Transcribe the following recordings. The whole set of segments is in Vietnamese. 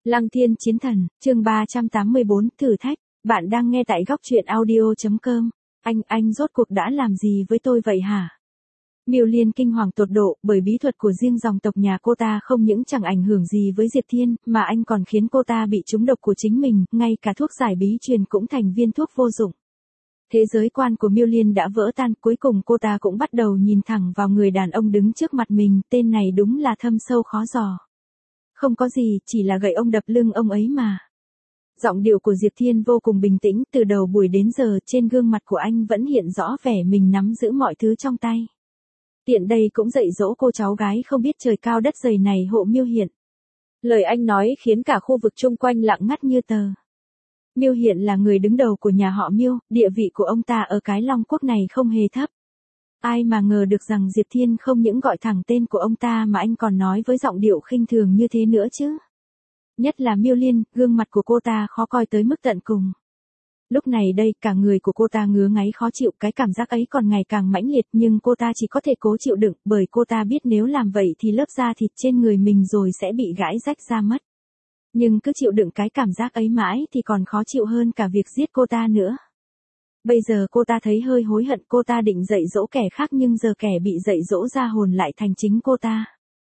Lăng Thiên Chiến Thần, chương 384, thử thách. Bạn đang nghe tại góc truyện audio.com. Anh rốt cuộc đã làm gì với tôi vậy hả? Miêu Liên kinh hoàng tột độ, bởi bí thuật của riêng dòng tộc nhà cô ta không những chẳng ảnh hưởng gì với Diệp Thiên, mà anh còn khiến cô ta bị trúng độc của chính mình, ngay cả thuốc giải bí truyền cũng thành viên thuốc vô dụng. Thế giới quan của Miêu Liên đã vỡ tan, cuối cùng cô ta cũng bắt đầu nhìn thẳng vào người đàn ông đứng trước mặt mình, tên này đúng là thâm sâu khó dò. Không có gì, chỉ là gậy ông đập lưng ông ấy mà. Giọng điệu của Diệp Thiên vô cùng bình tĩnh, từ đầu buổi đến giờ trên gương mặt của anh vẫn hiện rõ vẻ mình nắm giữ mọi thứ trong tay. Tiện đây cũng dạy dỗ cô cháu gái không biết trời cao đất dày này hộ Miêu Hiện. Lời anh nói khiến cả khu vực chung quanh lặng ngắt như tờ. Miêu Hiện là người đứng đầu của nhà họ Miêu, địa vị của ông ta ở cái Long Quốc này không hề thấp. Ai mà ngờ được rằng Diệp Thiên không những gọi thẳng tên của ông ta mà anh còn nói với giọng điệu khinh thường như thế nữa chứ. Nhất là Miêu Liên, gương mặt của cô ta khó coi tới mức tận cùng. Lúc này đây, cả người của cô ta ngứa ngáy khó chịu, cái cảm giác ấy còn ngày càng mãnh liệt, nhưng cô ta chỉ có thể cố chịu đựng, bởi cô ta biết nếu làm vậy thì lớp da thịt trên người mình rồi sẽ bị gãi rách ra mất. Nhưng cứ chịu đựng cái cảm giác ấy mãi thì còn khó chịu hơn cả việc giết cô ta nữa. Bây giờ cô ta thấy hơi hối hận, cô ta định dạy dỗ kẻ khác nhưng giờ kẻ bị dạy dỗ ra hồn lại thành chính cô ta.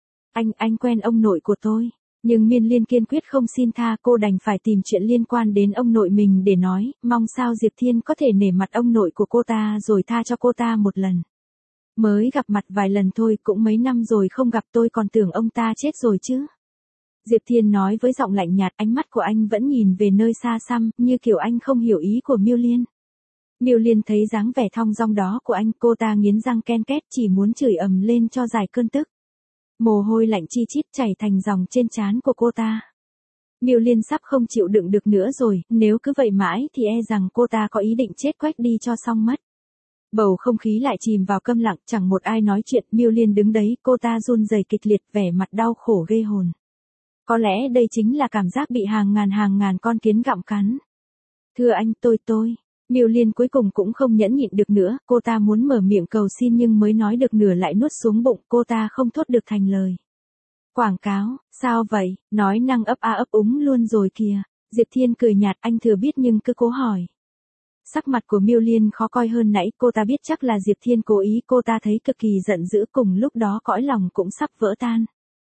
Anh quen ông nội của tôi. Nhưng Miên Liên kiên quyết không xin tha, cô đành phải tìm chuyện liên quan đến ông nội mình để nói, mong sao Diệp Thiên có thể nể mặt ông nội của cô ta rồi tha cho cô ta một lần. Mới gặp mặt vài lần thôi, cũng mấy năm rồi không gặp, tôi còn tưởng ông ta chết rồi chứ. Diệp Thiên nói với giọng lạnh nhạt, ánh mắt của anh vẫn nhìn về nơi xa xăm, như kiểu anh không hiểu ý của Miêu Liên. Miêu Liên thấy dáng vẻ thong dong đó của anh, cô ta nghiến răng ken két, chỉ muốn chửi ầm lên cho giải cơn tức. Mồ hôi lạnh chi chít chảy thành dòng trên trán của cô ta. Miêu Liên sắp không chịu đựng được nữa rồi, nếu cứ vậy mãi thì e rằng cô ta có ý định chết quách đi cho xong mất. Bầu không khí lại chìm vào câm lặng, chẳng một ai nói chuyện, Miêu Liên đứng đấy, cô ta run rẩy kịch liệt, vẻ mặt đau khổ ghê hồn. Có lẽ đây chính là cảm giác bị hàng ngàn con kiến gặm cắn. Thưa anh, tôi. Miêu Liên cuối cùng cũng không nhẫn nhịn được nữa, cô ta muốn mở miệng cầu xin nhưng mới nói được nửa lại nuốt xuống bụng, cô ta không thốt được thành lời. Quảng cáo, sao vậy, nói năng ấp a ấp úng luôn rồi kìa. Diệp Thiên cười nhạt, anh thừa biết nhưng cứ cố hỏi. Sắc mặt của Miêu Liên khó coi hơn nãy, cô ta biết chắc là Diệp Thiên cố ý, cô ta thấy cực kỳ giận dữ, cùng lúc đó cõi lòng cũng sắp vỡ tan.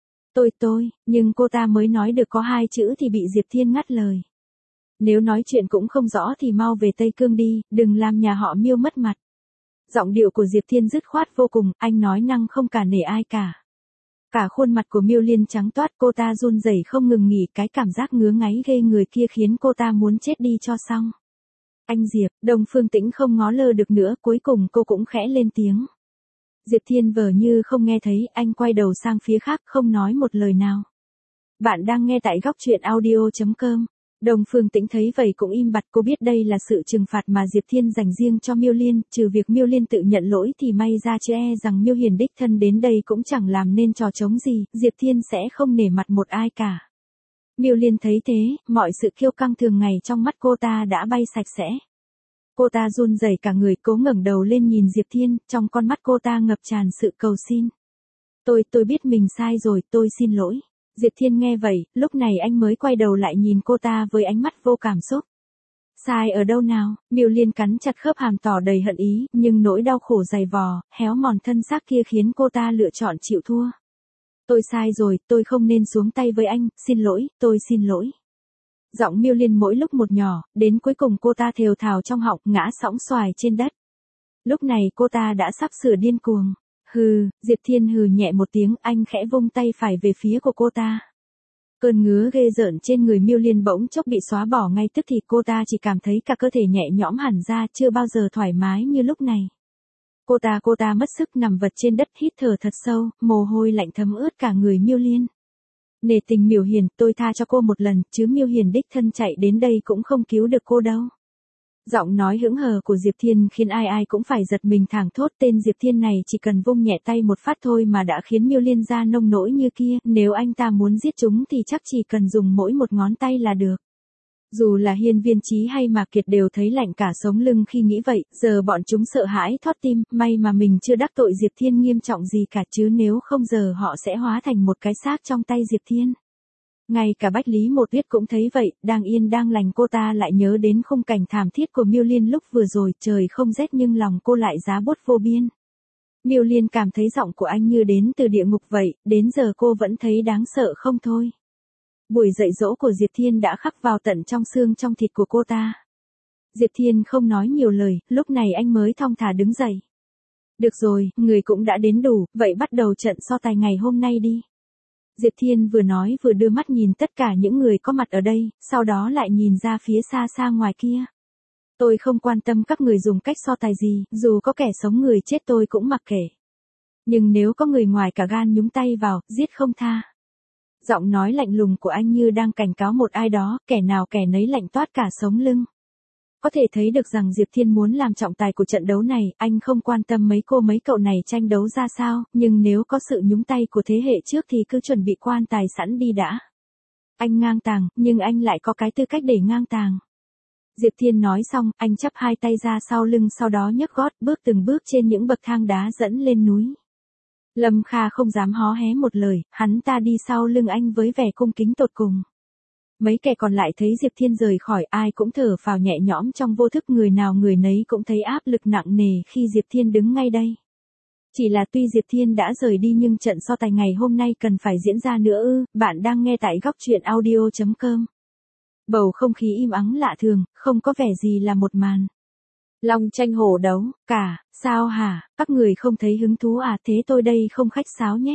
Tôi, nhưng cô ta mới nói được có 2 chữ thì bị Diệp Thiên ngắt lời. Nếu nói chuyện cũng không rõ thì mau về Tây Cương đi, đừng làm nhà họ Miêu mất mặt. Giọng điệu của Diệp Thiên dứt khoát vô cùng, anh nói năng không cả nể ai cả. Cả khuôn mặt của Miêu Liên trắng toát, cô ta run rẩy không ngừng nghỉ, cái cảm giác ngứa ngáy ghê người kia khiến cô ta muốn chết đi cho xong. Anh Diệp, Đông Phương Tĩnh không ngó lơ được nữa, cuối cùng cô cũng khẽ lên tiếng. Diệp Thiên vờ như không nghe thấy, anh quay đầu sang phía khác không nói một lời nào. Bạn đang nghe tại góc truyện audio.com. Đông Phương Tĩnh thấy vậy cũng im bặt, cô biết đây là sự trừng phạt mà Diệp Thiên dành riêng cho Miêu Liên, trừ việc Miêu Liên tự nhận lỗi thì may ra chứ e rằng Miêu Hiền đích thân đến đây cũng chẳng làm nên trò trống gì, Diệp Thiên sẽ không nể mặt một ai cả. Miêu Liên thấy thế, mọi sự kiêu căng thường ngày trong mắt cô ta đã bay sạch sẽ. Cô ta run rẩy cả người, cố ngẩng đầu lên nhìn Diệp Thiên, trong con mắt cô ta ngập tràn sự cầu xin. Tôi biết mình sai rồi, tôi xin lỗi. Diệp Thiên nghe vậy, lúc này anh mới quay đầu lại nhìn cô ta với ánh mắt vô cảm xúc. Sai ở đâu nào? Miêu Liên cắn chặt khớp hàm tỏ đầy hận ý, nhưng nỗi đau khổ dày vò, héo mòn thân xác kia khiến cô ta lựa chọn chịu thua. Tôi sai rồi, tôi không nên xuống tay với anh, xin lỗi, tôi xin lỗi. Giọng Miêu Liên mỗi lúc một nhỏ, đến cuối cùng cô ta thều thào trong họng, ngã sõng xoài trên đất. Lúc này cô ta đã sắp sửa điên cuồng. Hừ, Diệp Thiên hừ nhẹ một tiếng, anh khẽ vung tay phải về phía của cô ta. Cơn ngứa ghê rợn trên người Miêu Liên bỗng chốc bị xóa bỏ ngay tức thì, cô ta chỉ cảm thấy cả cơ thể nhẹ nhõm hẳn ra, chưa bao giờ thoải mái như lúc này. Cô ta mất sức nằm vật trên đất, hít thở thật sâu, mồ hôi lạnh thấm ướt cả người Miêu Liên. Nể tình Miêu Hiền, tôi tha cho cô một lần, chứ Miêu Hiền đích thân chạy đến đây cũng không cứu được cô đâu. Giọng nói hững hờ của Diệp Thiên khiến ai cũng phải giật mình thảng thốt, tên Diệp Thiên này chỉ cần vung nhẹ tay một phát thôi mà đã khiến Miêu Liên ra nông nỗi như kia, nếu anh ta muốn giết chúng thì chắc chỉ cần dùng mỗi một ngón tay là được. Dù là Hiên Viên Chí hay Mạc Kiệt đều thấy lạnh cả sống lưng khi nghĩ vậy, giờ bọn chúng sợ hãi thót tim, may mà mình chưa đắc tội Diệp Thiên nghiêm trọng gì cả, chứ nếu không giờ họ sẽ hóa thành một cái xác trong tay Diệp Thiên. Ngay cả Bách Lý Một Tuyết cũng thấy vậy, đang yên đang lành cô ta lại nhớ đến khung cảnh thảm thiết của Miêu Liên lúc vừa rồi, trời không rét nhưng lòng cô lại giá buốt vô biên. Miêu Liên cảm thấy giọng của anh như đến từ địa ngục vậy, đến giờ cô vẫn thấy đáng sợ không thôi. Buổi dạy dỗ của Diệp Thiên đã khắc vào tận trong xương trong thịt của cô ta. Diệp Thiên không nói nhiều lời, lúc này anh mới thong thả đứng dậy. Được rồi, người cũng đã đến đủ, vậy bắt đầu trận so tài ngày hôm nay đi. Diệp Thiên vừa nói vừa đưa mắt nhìn tất cả những người có mặt ở đây, sau đó lại nhìn ra phía xa xa ngoài kia. Tôi không quan tâm các người dùng cách so tài gì, dù có kẻ sống người chết tôi cũng mặc kệ. Nhưng nếu có người ngoài cả gan nhúng tay vào, giết không tha. Giọng nói lạnh lùng của anh như đang cảnh cáo một ai đó, kẻ nào kẻ nấy lạnh toát cả sống lưng. Có thể thấy được rằng Diệp Thiên muốn làm trọng tài của trận đấu này, anh không quan tâm mấy cô mấy cậu này tranh đấu ra sao, nhưng nếu có sự nhúng tay của thế hệ trước thì cứ chuẩn bị quan tài sẵn đi đã. Anh ngang tàng, nhưng anh lại có cái tư cách để ngang tàng. Diệp Thiên nói xong, anh chắp hai tay ra sau lưng sau đó nhấc gót bước từng bước trên những bậc thang đá dẫn lên núi. Lâm Kha không dám hó hé một lời, hắn ta đi sau lưng anh với vẻ cung kính tột cùng. Mấy kẻ còn lại thấy Diệp Thiên rời khỏi ai cũng thở phào nhẹ nhõm trong vô thức, người nào người nấy cũng thấy áp lực nặng nề khi Diệp Thiên đứng ngay đây. Chỉ là tuy Diệp Thiên đã rời đi nhưng trận so tài ngày hôm nay cần phải diễn ra nữa ư, bạn đang nghe tại góc truyện audio.com. Bầu không khí im ắng lạ thường, không có vẻ gì là một màn. Long tranh hổ đấu, sao hả, các người không thấy hứng thú à, thế tôi đây không khách sáo nhé.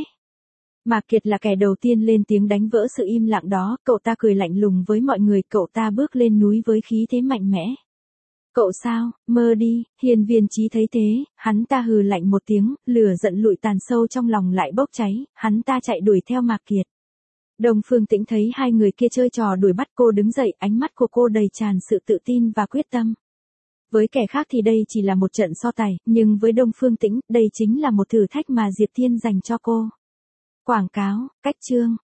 Mạc Kiệt là kẻ đầu tiên lên tiếng đánh vỡ sự im lặng đó, cậu ta cười lạnh lùng với mọi người, cậu ta bước lên núi với khí thế mạnh mẽ. Cậu sao, mơ đi, Hiên Viên Chí thấy thế, hắn ta hừ lạnh một tiếng, lửa giận lụi tàn sâu trong lòng lại bốc cháy, hắn ta chạy đuổi theo Mạc Kiệt. Đông Phương Tĩnh thấy hai người kia chơi trò đuổi bắt cô đứng dậy, ánh mắt của cô đầy tràn sự tự tin và quyết tâm. Với kẻ khác thì đây chỉ là một trận so tài, nhưng với Đông Phương Tĩnh, đây chính là một thử thách mà Diệp Thiên dành cho cô. Quảng cáo, cách chương.